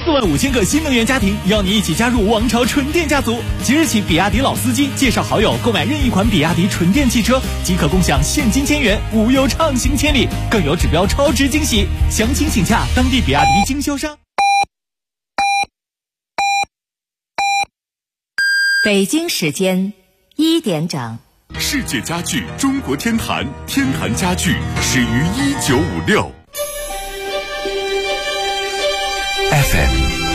45000个新能源家庭，邀你一起加入王朝纯电家族。即日起，比亚迪老司机介绍好友购买任意款比亚迪纯电汽车，即可共享现金1000元，无忧畅行千里，更有指标超值惊喜。详情请洽当地比亚迪经销商。 北京时间1点整。 世界家具中国天坛，天坛家具始于1956。FM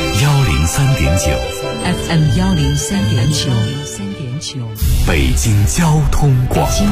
103.9，FM 103.9， 北京交通广播，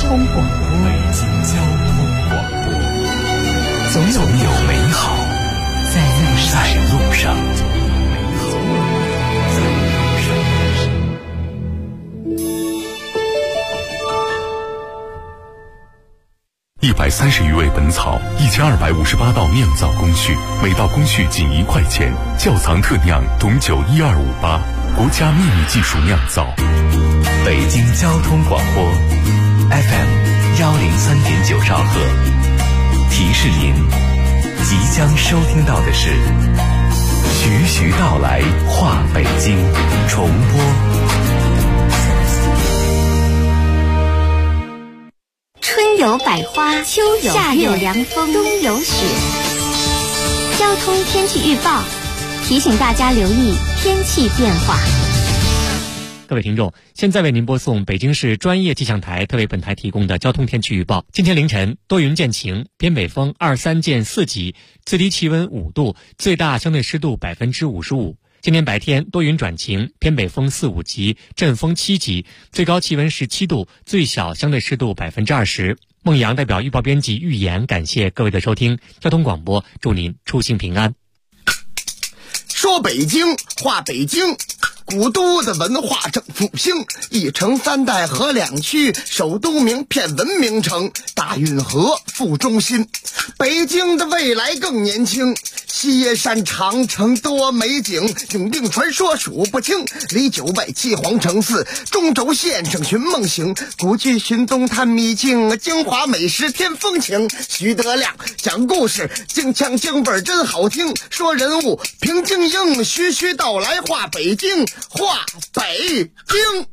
总有美好在路上。130余味本草，1258道酿造工序，每道工序仅1块钱。窖藏特酿董酒12588，国家秘密技术酿造。 北京交通广播 FM 103.9兆赫，提示您，即将收听到的是徐徐道来话北京重播。 春有百花，秋有夏有凉风，冬有雪。交通天气预报提醒大家留意天气变化。 各位听众，现在为您播送北京市专业气象台特为本台提供的交通天气预报。今天凌晨多云见晴，偏北风2、3见4级，最低气温5度，最大相对湿度55%。今天白天多云转晴，偏北风4、5级，阵风7级，最高气温17度，最小相对湿度20%。孟阳代表预报编辑预言，感谢各位的收听。交通广播，祝您出行平安。 说北京话北京，古都的文化正复兴，一城3代河2区，首都名片文明城，大运河副中心。北京的未来更年轻，西耶山长城多美景，永定传说数不清，离9外7皇城4，中轴线上寻梦行，古剧寻东探秘境，京华美食添风情。徐德亮讲故事，京腔京味真好听，说人物平京英，徐徐道来话北京，话北京。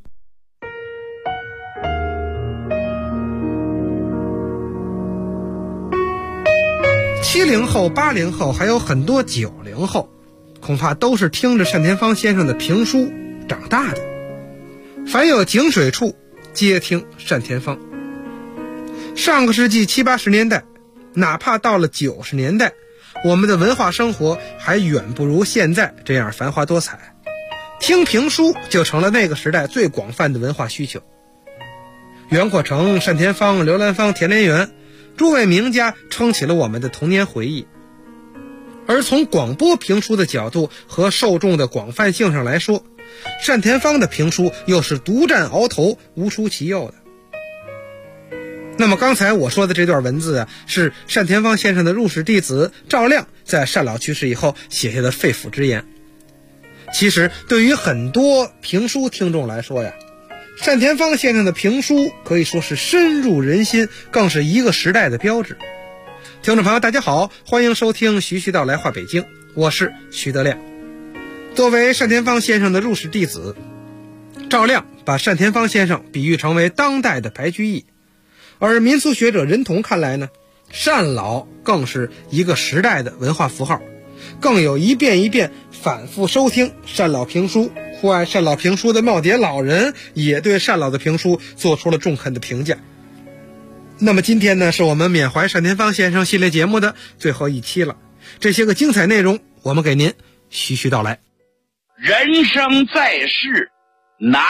70后、80后，还有很多90后，恐怕都是听着单田芳先生的评书长大的。凡有井水处，皆听单田芳。上个世纪70、80年代，哪怕到了90年代，我们的文化生活还远不如现在这样繁华多彩。听评书就成了那个时代最广泛的文化需求。袁阔成、单田芳、刘兰芳、田连元诸位名家撑起了我们的童年回忆。而从广播评书的角度和受众的广泛性上来说，单田芳的评书又是独占鳌头，无出其右的。那么刚才我说的这段文字是单田芳先生的入室弟子赵亮在单老去世以后写下的肺腑之言。其实对于很多评书听众来说单田芳先生的评书可以说是深入人心，更是一个时代的标志。听众朋友大家好，欢迎收听徐徐道来话北京，我是徐德亮。作为单田芳先生的入室弟子，赵亮把单田芳先生比喻成为当代的白居易，而民俗学者任同看来呢，单老更是一个时代的文化符号，更有一遍一遍反复收听单老评书，酷爱单老评书的耄耋老人也对单老的评书做出了中肯的评价。那么今天呢，是我们缅怀单田芳先生系列节目的最后一期了，这些个精彩内容我们给您徐徐道来。 人生在世，难。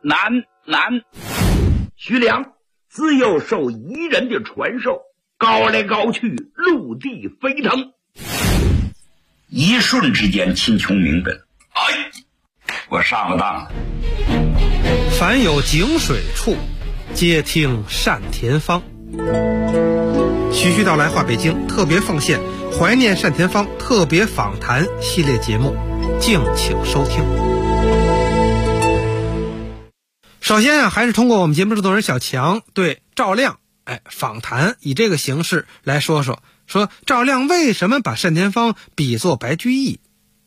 徐良自幼受彝人的传授，高来高去，陆地飞腾，一瞬之间秦琼明本。我上了当了。 凡有井水处，皆听单田芳。徐徐道来话北京特别奉献怀念单田芳特别访谈系列节目，敬请收听。首先还是通过我们节目制作人小强对赵亮访谈以这个形式来说赵亮为什么把单田芳比作白居易。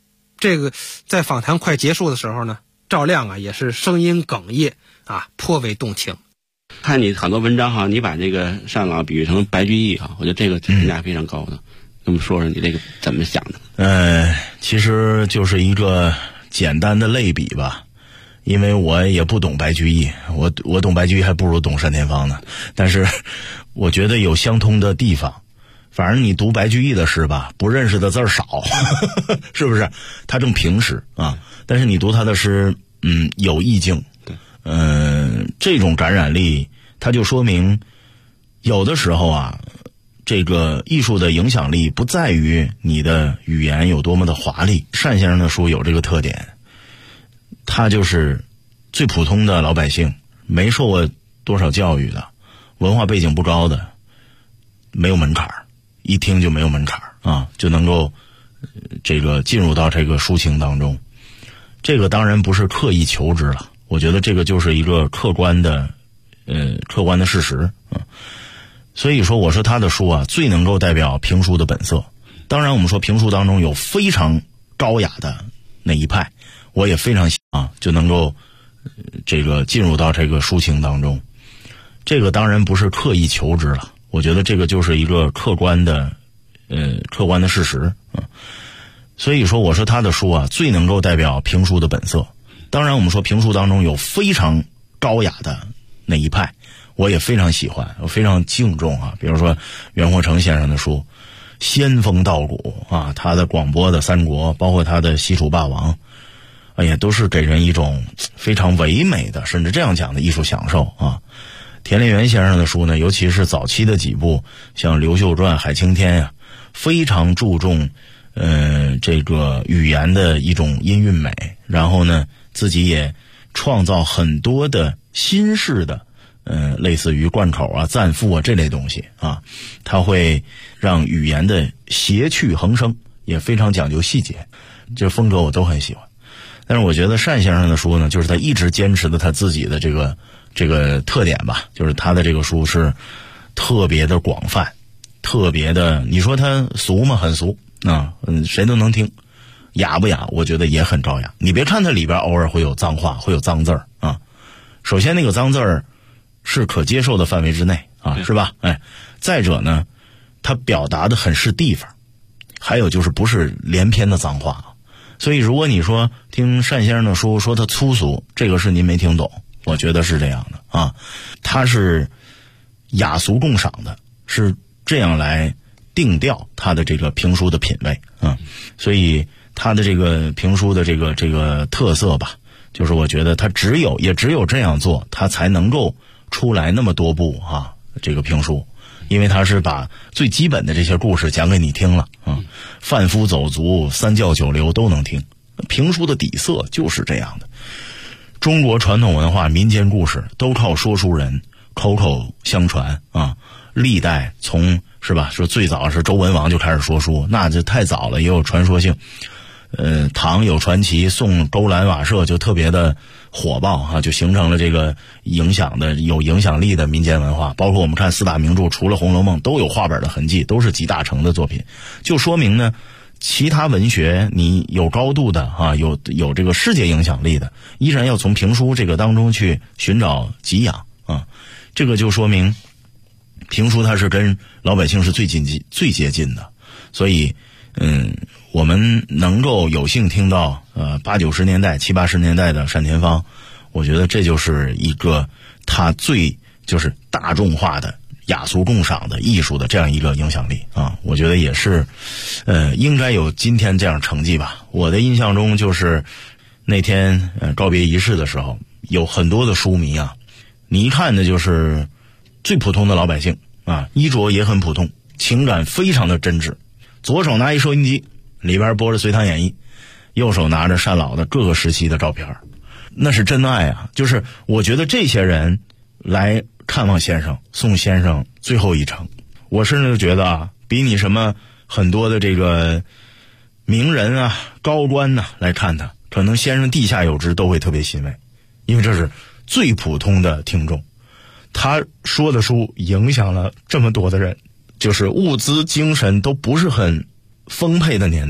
这个在访谈快结束的时候呢，赵亮啊也是声音哽咽啊，颇为动情。 看你很多文章哈，你把这个单老比喻成白居易哈，我觉得这个评价非常高的。跟我们说说你这个怎么想的？ 其实就是一个简单的类比吧，因为我也不懂白居易，我懂白居易还不如懂单田芳呢。但是我觉得有相通的地方。反正你读白居易的诗吧，不认识的字儿少，是不是？他正平实啊，但是你读他的诗，有意境。这种感染力，它就说明有的时候啊，这个艺术的影响力不在于你的语言有多么的华丽。单先生的书有这个特点，他就是最普通的老百姓，没受过多少教育的，文化背景不高的，没有门槛，一听就没有门槛啊，就能够这个进入到这个抒情当中。这个当然不是刻意求之了，我觉得这个就是一个客观的事实啊。所以说我说他的书啊，最能够代表评书的本色。当然我们说评书当中有非常高雅的那一派，我也非常就能够这个进入到这个抒情当中。这个当然不是刻意求之了，我觉得这个就是一个客观的事实啊。所以说我说他的书啊，最能够代表评书的本色。当然我们说评书当中有非常高雅的那一派，我也非常喜欢，我非常敬重啊。比如说袁阔成先生的书仙风道骨啊，他的广播的三国，包括他的西楚霸王，哎呀，都是给人一种非常唯美的，甚至这样讲的艺术享受啊。田连元先生的书呢，尤其是早期的几部像刘秀传、海青天呀，非常注重这个语言的一种音韵美，然后呢自己也创造很多的新式的类似于贯口啊、赞赋啊这类东西啊，他会让语言的谐趣横生，也非常讲究细节，这风格我都很喜欢。但是我觉得单先生的书呢，就是他一直坚持的他自己的这个特点吧，就是他的这个书是特别的广泛，特别的，你说他俗吗？很俗啊，谁都能听。雅不雅？我觉得也很招雅。你别看它里边偶尔会有脏话，会有脏字儿啊。首先那个脏字儿是可接受的范围之内啊，是吧？再者呢，它表达的很是地方，还有就是不是连篇的脏话。所以如果你说听单先生的书说他粗俗，这个是您没听懂，我觉得是这样的啊，他是雅俗共赏的，是这样来定调他的这个评书的品味啊。所以他的这个评书的这个特色吧，就是我觉得他也只有这样做，他才能够出来那么多部这个评书，因为他是把最基本的这些故事讲给你听了啊，贩夫走卒、三教九流都能听。评书的底色就是这样的。中国传统文化、民间故事都靠说书人口口相传啊，历代是吧？说最早是周文王就开始说书，那就太早了，也有传说性。唐有传奇，宋勾栏瓦舍就特别的火爆啊，就形成了这个有影响力的民间文化。包括我们看四大名著，除了《红楼梦》，都有画本的痕迹，都是集大成的作品，就说明呢，其他文学你有高度的有这个世界影响力的，依然要从评书这个当中去寻找给养啊。这个就说明评书它是跟老百姓是最接近的。所以我们能够有幸听到80、90年代、70、80年代的单田芳，我觉得这就是一个他就是大众化的雅俗共赏的艺术的这样一个影响力啊，我觉得也是应该有今天这样成绩吧。我的印象中就是那天告别仪式的时候，有很多的书迷啊，你一看的就是最普通的老百姓啊，衣着也很普通，情感非常的真挚。左手拿一收音机，里边播着《隋唐演义》，右手拿着单老的各个时期的照片，那是真爱啊！就是我觉得这些人来看望先生，送先生最后一程，我甚至觉得比你什么很多的这个名人啊、高官呐来看他，可能先生地下有知都会特别欣慰，因为这是最普通的听众，他说的书影响了这么多的人。就是物资精神都不是很丰沛的年代，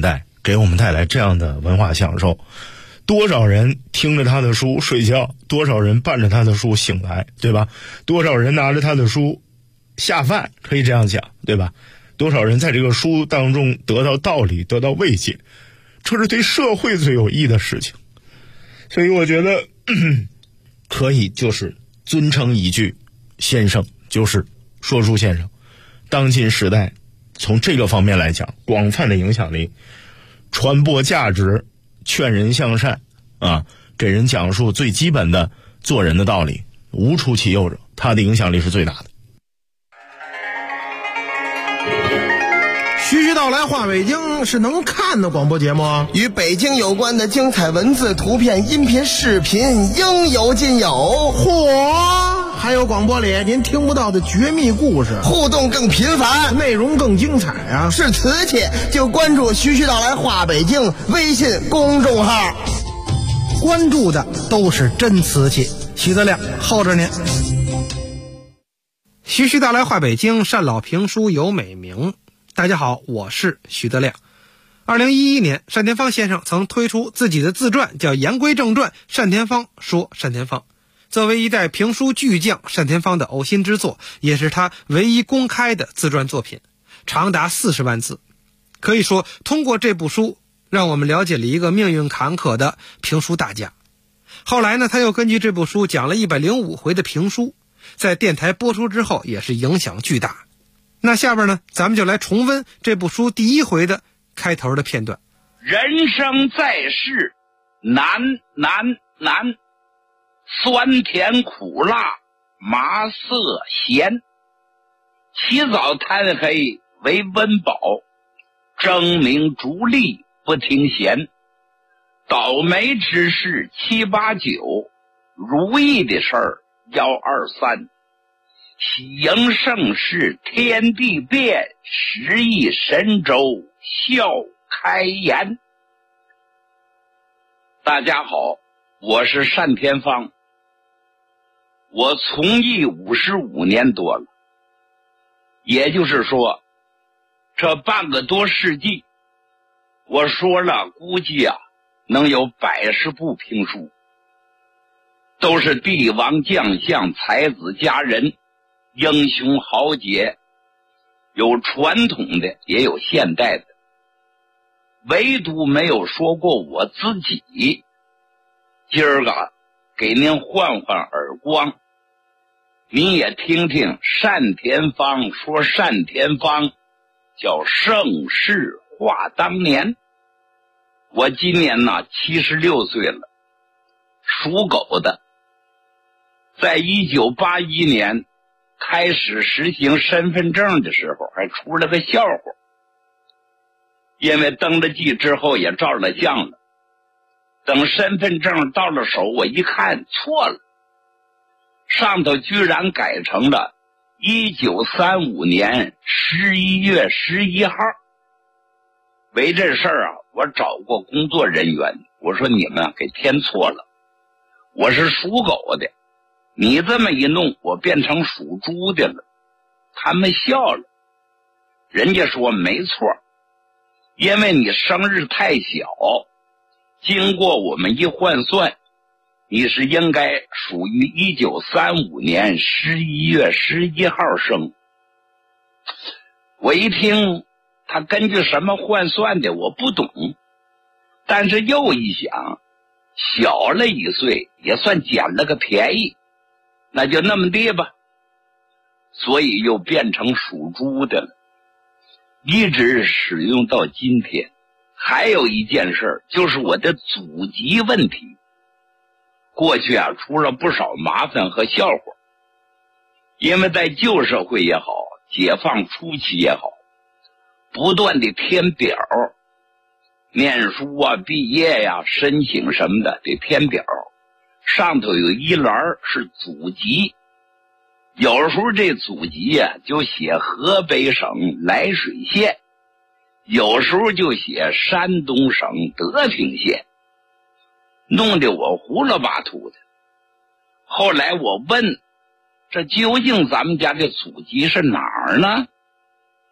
给我们带来这样的文化享受。多少人听着他的书睡觉，多少人伴着他的书醒来，对吧？多少人拿着他的书下饭，可以这样讲，对吧？多少人在这个书当中得到道理，得到慰藉，这是对社会最有益的事情。所以我觉得可以就是尊称一句先生，就是说书先生。当今时代从这个方面来讲，广泛的影响力，传播价值，劝人向善啊，给人讲述最基本的做人的道理，无出其右者，他的影响力是最大的。 徐徐道来话北京是能看的广播节目， 与北京有关的精彩文字、图片、音频、视频应有尽有。 嚯！还有广播里您听不到的绝密故事， 互动更频繁， 内容更精彩啊！ 是瓷器就关注徐徐道来话北京微信公众号， 关注的都是真瓷器。徐德亮候着您。徐徐道来话北京，单老评书有美名。大家好，我是徐德亮。2011年，单田芳先生曾推出自己的自传，叫《言归正传：单田芳说单田芳》。作为一代评书巨匠，单田芳的呕心之作，也是他唯一公开的自传作品，长达40万字。可以说，通过这部书，让我们了解了一个命运坎坷的评书大家。后来呢，他又根据这部书讲了105回的评书，在电台播出之后，也是影响巨大。那下边呢，咱们就来重温这部书第1回的开头的片段。 人生在世，难，酸甜苦辣麻涩咸，起早贪黑为温饱，争名逐利不停闲。倒霉之事7、8、9，如意的事儿1、2、3。喜迎盛世天地变，时移神州笑开颜。大家好，我是单田芳。我从艺55年多了，也就是说，这半个多世纪，我说了估计能有100部评书，都是帝王将相、才子佳人、英雄豪杰，有传统的也有现代的，唯独没有说过我自己。今儿个给您换换耳光，您也听听单田芳说单田芳，叫盛世话当年。我今年76岁了，属狗的。在1981年开始实行身份证的时候，还出了个笑话，因为登了记之后也照了相了，等身份证到了手，我一看错了，上头居然改成了1935年11月11号。为这事儿我找过工作人员，我说你们给填错了，我是属狗的，你这么一弄，我变成属猪的了。他们笑了，人家说没错，因为你生日太小，经过我们一换算，你是应该属于1935年11月11号生。我一听他根据什么换算的我不懂，但是又一想，小了1岁也算捡了个便宜，那就那么地吧，所以又变成属猪的了，一直使用到今天。还有一件事，就是我的祖籍问题，过去出了不少麻烦和笑话，因为在旧社会也好，解放初期也好，不断的填表，念书毕业申请什么的得填表，上头有一栏是祖籍，有时候这祖籍就写河北省涞水县，有时候就写山东省德平县，弄得我胡了八涂的。后来我问，这究竟咱们家的祖籍是哪儿呢？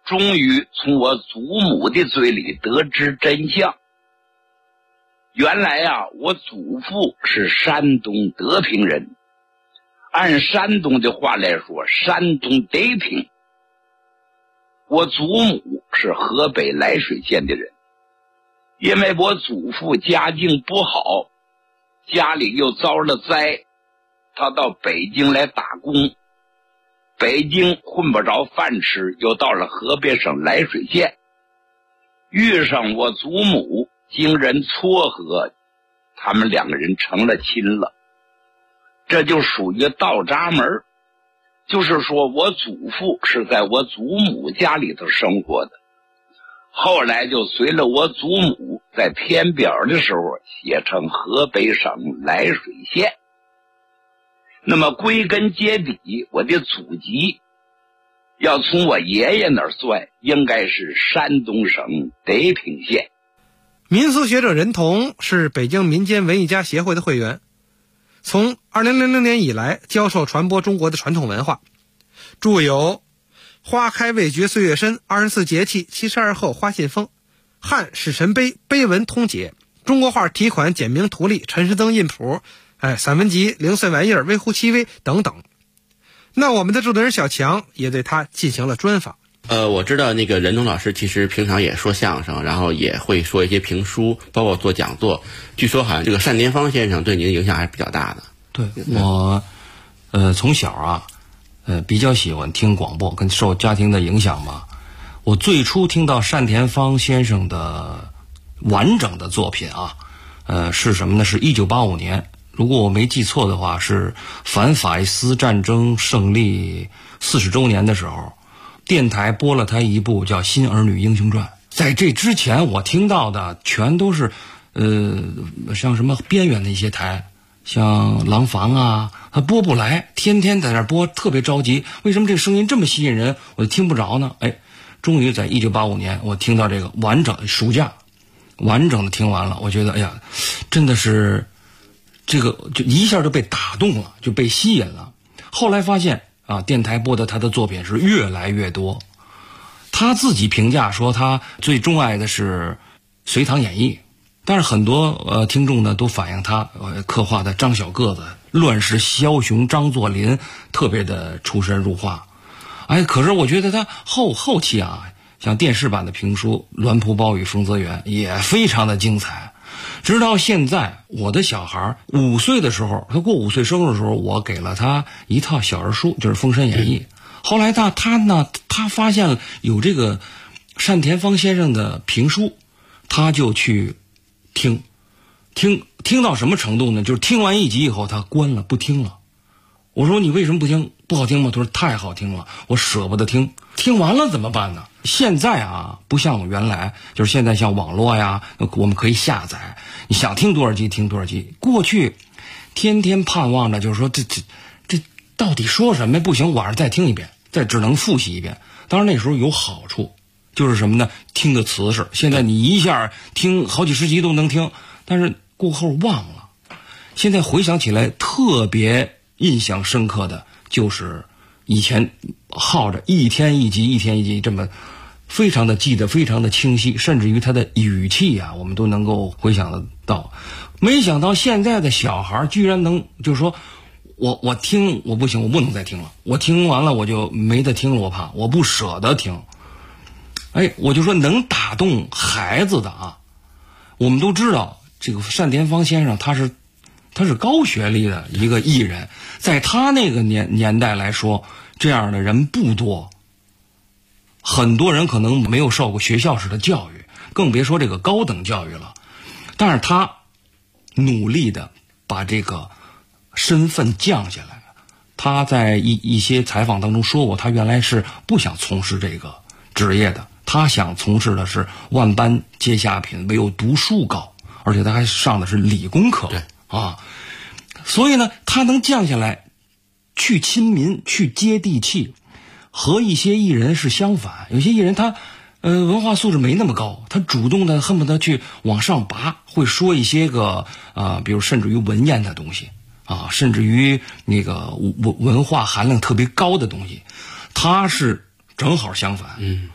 终于从我祖母的嘴里得知真相。原来啊，我祖父是山东德平人，按山东的话来说，山东德平。我祖母是河北涞水县的人，因为我祖父家境不好，家里又遭了灾，他到北京来打工，北京混不着饭吃，又到了河北省涞水县，遇上我祖母，经人撮合，他们两个人成了亲了。这就属于倒闸门，就是说我祖父是在我祖母家里头生活的，后来就随了我祖母在填表的时候写成河北省涞水县。那么归根结底，我的祖籍要从我爷爷那儿算，应该是山东省德平县。 民俗学者任同是北京民间文艺家协会的会员，从2000年以来教授传播中国的传统文化，著有《花开未觉岁月深，24节气72候花信封》《汉史臣碑碑文通解》《中国画题款简明图例》《陈师曾印谱》散文集《零碎玩意儿》《微乎其微》等等。那我们的制作人小强也对他进行了专访。 我知道那个任同老师其实平常也说相声，然后也会说一些评书，包括做讲座。据说好像这个单田芳先生对您的影响还是比较大的。 对，我从小啊比较喜欢听广播，跟受家庭的影响吧。我最初听到单田芳先生的完整的作品啊，是什么呢？是1985年，如果我没记错的话，是反法西斯战争胜利40周年的时候，电台播了他一部叫《新儿女英雄传》。在这之前我听到的全都是像什么边缘的一些台，像廊坊啊，他播不来，天天在那播，特别着急，为什么这个声音这么吸引人，我就听不着呢？终于在1985年我听到这个完整暑假完整的听完了，我觉得哎呀，真的是这个就一下就被打动了，就被吸引了。后来发现啊，电台播的他的作品是越来越多。他自己评价说他最钟爱的是《隋唐演义》，但是很多听众呢都反映他刻画的张小个子、乱世枭雄张作霖特别的出神入化。可是我觉得他后期啊，像电视版的评书《栾蒲包与丰泽园》也非常的精彩。直到现在，我的小孩5岁的时候，他过5岁生日的时候，我给了他一套小人书，就是《封神演义》。后来他发现了有这个单田芳先生的评书，他就去听到什么程度呢？就是听完一集以后，他关了不听了。我说你为什么不听？不好听吗？他说太好听了，我舍不得听。听完了怎么办呢？现在啊，不像原来，就是现在像网络呀，我们可以下载，你想听多少集听多少集。过去天天盼望着，就是说这到底说什么？不行，晚上再听一遍，再只能复习一遍。当然那时候有好处，就是什么呢？听的瓷实。现在你一下听好几十集都能听，但是过后忘了。现在回想起来，特别印象深刻的就是以前耗着一天一集这么非常的记得非常的清晰，甚至于他的语气啊，我们都能够回想得到。没想到现在的小孩居然能，就是说我听我不行，我不能再听了，我听完了我就没得听了，我怕我不舍得听。我就说能打动孩子的啊，我们都知道这个单田芳先生他是高学历的一个艺人，在他那个年代来说，这样的人不多。很多人可能没有受过学校式的教育，更别说这个高等教育了。但是他努力的把这个身份降下来。他在一些采访当中说过，他原来是不想从事这个职业的，他想从事的是万般皆下品，唯有读书高，而且他还上的是理工科。对啊，所以呢，他能降下来，去亲民，去接地气，和一些艺人是相反。有些艺人他文化素质没那么高，他主动的恨不得去往上拔，会说一些个比如甚至于文言的东西啊，甚至于那个文化含量特别高的东西。他是正好相反，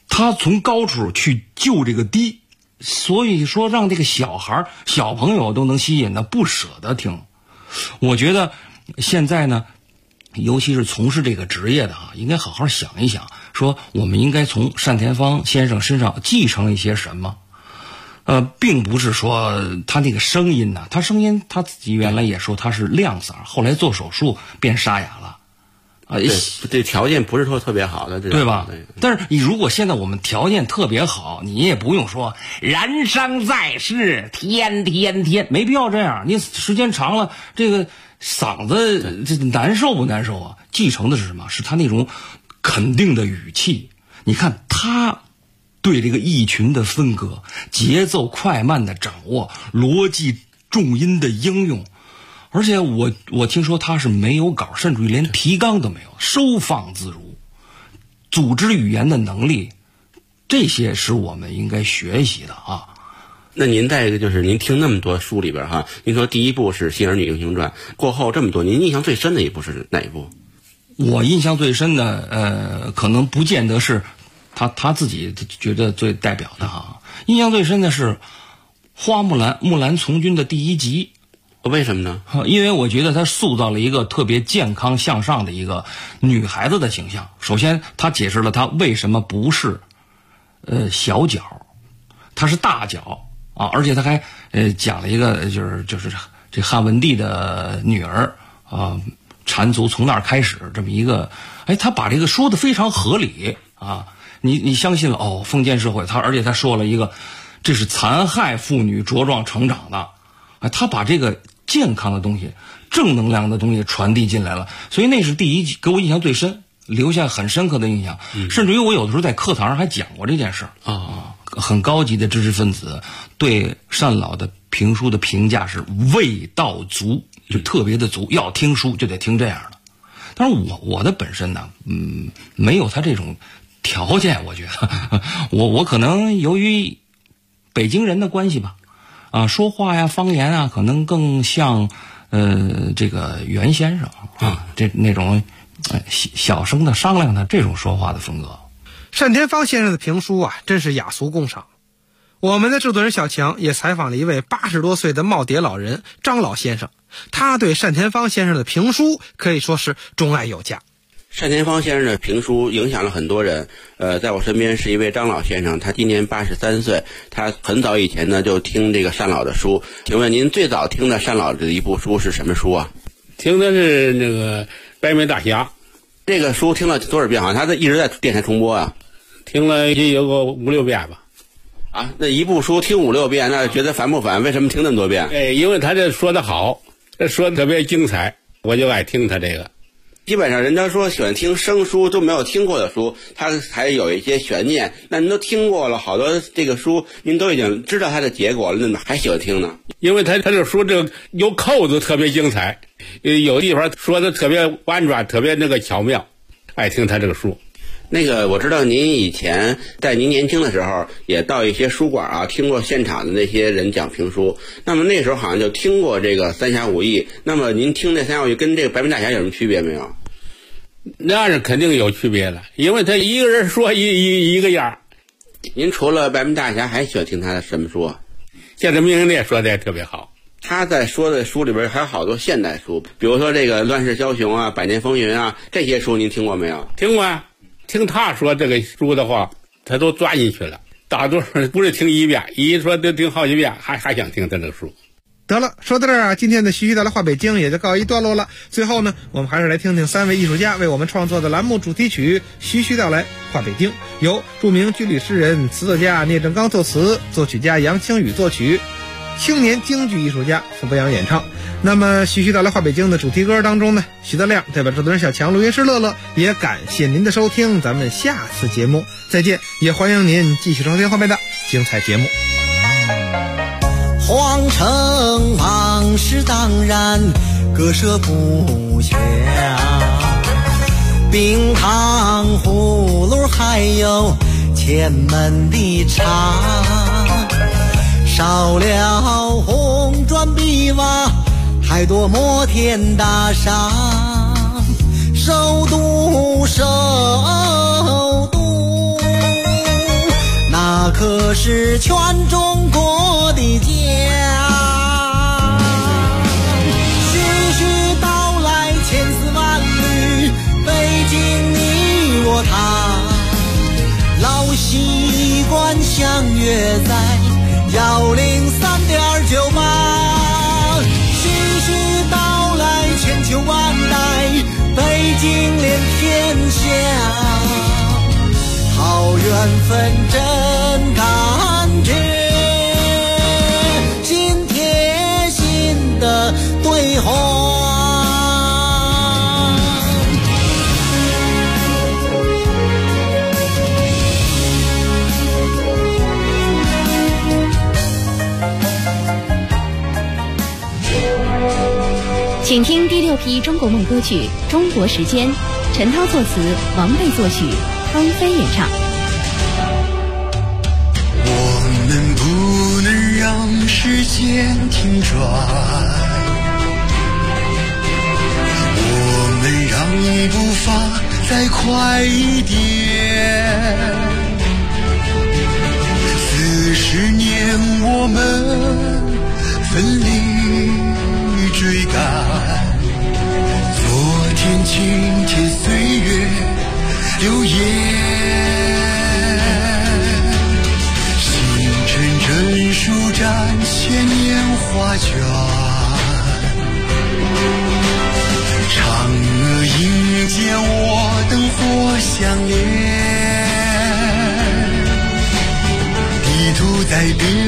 他从高处去救这个低，所以说让这个小朋友都能吸引的不舍得听。我觉得现在呢，尤其是从事这个职业的应该好好想一想，说我们应该从单田芳先生身上继承一些什么。并不是说他那个声音呢，他声音他自己原来也说他是亮嗓，后来做手术变沙哑了。 这条件不是说特别好的， 对吧？但是你如果现在我们条件特别好，你也不用说人生在世天，没必要这样。你时间长了，这个嗓子这难受不难受啊？继承的是什么？是他那种肯定的语气。你看他对这个一群的分割、节奏快慢的掌握、逻辑重音的应用。而且我听说他是没有稿，甚至于连提纲都没有，收放自如，组织语言的能力，这些是我们应该学习的啊。 那您再一个就是您听那么多书里边您说第一部是《新儿女英雄传》，过后这么多，您印象最深的一部是哪一部？ 我印象最深的可能不见得是他自己觉得最代表的印象最深的是花木兰从军的第1集。 为什么呢？ 因为我觉得他塑造了一个特别健康向上的一个女孩子的形象。首先他解释了她为什么不是小脚，她是大脚而且他还讲了一个就是这汉文帝的女儿缠足从那儿开始这么一个，他把这个说得非常合理你相信了封建社会，而且他说了一个这是残害妇女茁壮成长的他把这个健康的东西、正能量的东西传递进来了，所以那是第1集，给我印象最深，留下很深刻的印象。甚至于我有的时候在课堂上还讲过这件事很高级的知识分子对单老的评书的评价是味道足，就特别的足，要听书就得听这样的。当然我的本身呢，没有他这种条件，我觉得我可能由于北京人的关系吧。说话呀，方言可能更像这个袁先生这那种小声的商量的这种说话的风格。 单田芳先生的评书真是雅俗共赏。我们的制作人小强也采访了一位80多岁的耄耋老人张老先生，他对单田芳先生的评书可以说是钟爱有加。 单田芳先生的评书影响了很多人，在我身边是一位张老先生，他今年83岁，他很早以前呢就听这个单老的书。请问您最早听的单老的一部书是什么书啊？ 听的是那个《白眉大侠》。 这个书听了多少遍？好像他一直在电台重播啊。 听了也有个5、6遍吧。 那一部书听5、6遍，那觉得烦不烦？为什么听那么多遍？ 因为他这说的好，这说的特别精彩，我就爱听他这个。 基本上人家说喜欢听生书，都没有听过的书，它还有一些悬念。那您都听过了好多这个书，您都已经知道它的结果了，那怎么还喜欢听呢？ 因为他这书这个有扣子，特别精彩，有地方说的特别婉转，特别那个巧妙，爱听他这个书。 那个我知道您以前在您年轻的时候也到一些书馆听过现场的那些人讲评书，那么那时候好像就听过这个三侠五义，那么您听这三侠五义跟这个白眉大侠有什么区别没有？ 那是肯定有区别的，因为他一个人说一个样。 您除了白眉大侠还喜欢听他的什么书啊？ 现在明烈说的也特别好， 他在说的书里边还有好多现代书，比如说这个乱世枭雄百年风云这些书您听过没有？ 听过听他说这个书的话，他都钻进去了。大多数不是听一遍，一说都听好几遍，还想听他这个书。 得了，说到这儿今天的徐徐道来话北京也就告一段落了。最后呢，我们还是来听听3位艺术家为我们创作的栏目主题曲《徐徐道来话北京》，由著名军旅诗人、词作家聂正刚作词，作曲家杨清宇作曲，青年京剧艺术家傅博阳演唱。那么徐徐道来话北京的主题歌当中呢，徐德亮代表制作人小强、录音师乐乐，也感谢您的收听，咱们下次节目再见，也欢迎您继续收听后面的精彩节目。 皇城往事当然割舍不下，冰糖葫芦还有前门的茶，少了红砖碧瓦，太多摩天大厦，首都可是全中国的家。徐徐道来千丝万缕，北京你我他，老习惯相约在103.98。徐徐道来千秋万代，北京连天下，好缘分真感觉，心贴心的对话。 请听第6批中国梦歌曲《中国时间》，陈涛作词，王贝作曲，方飞演唱。 我们不能让时间停转，我们让步伐再快一点。40年我们奋力追赶，昨天今天岁月流言，星辰真舒展千年画卷，嫦娥迎接我灯火相连，地图在变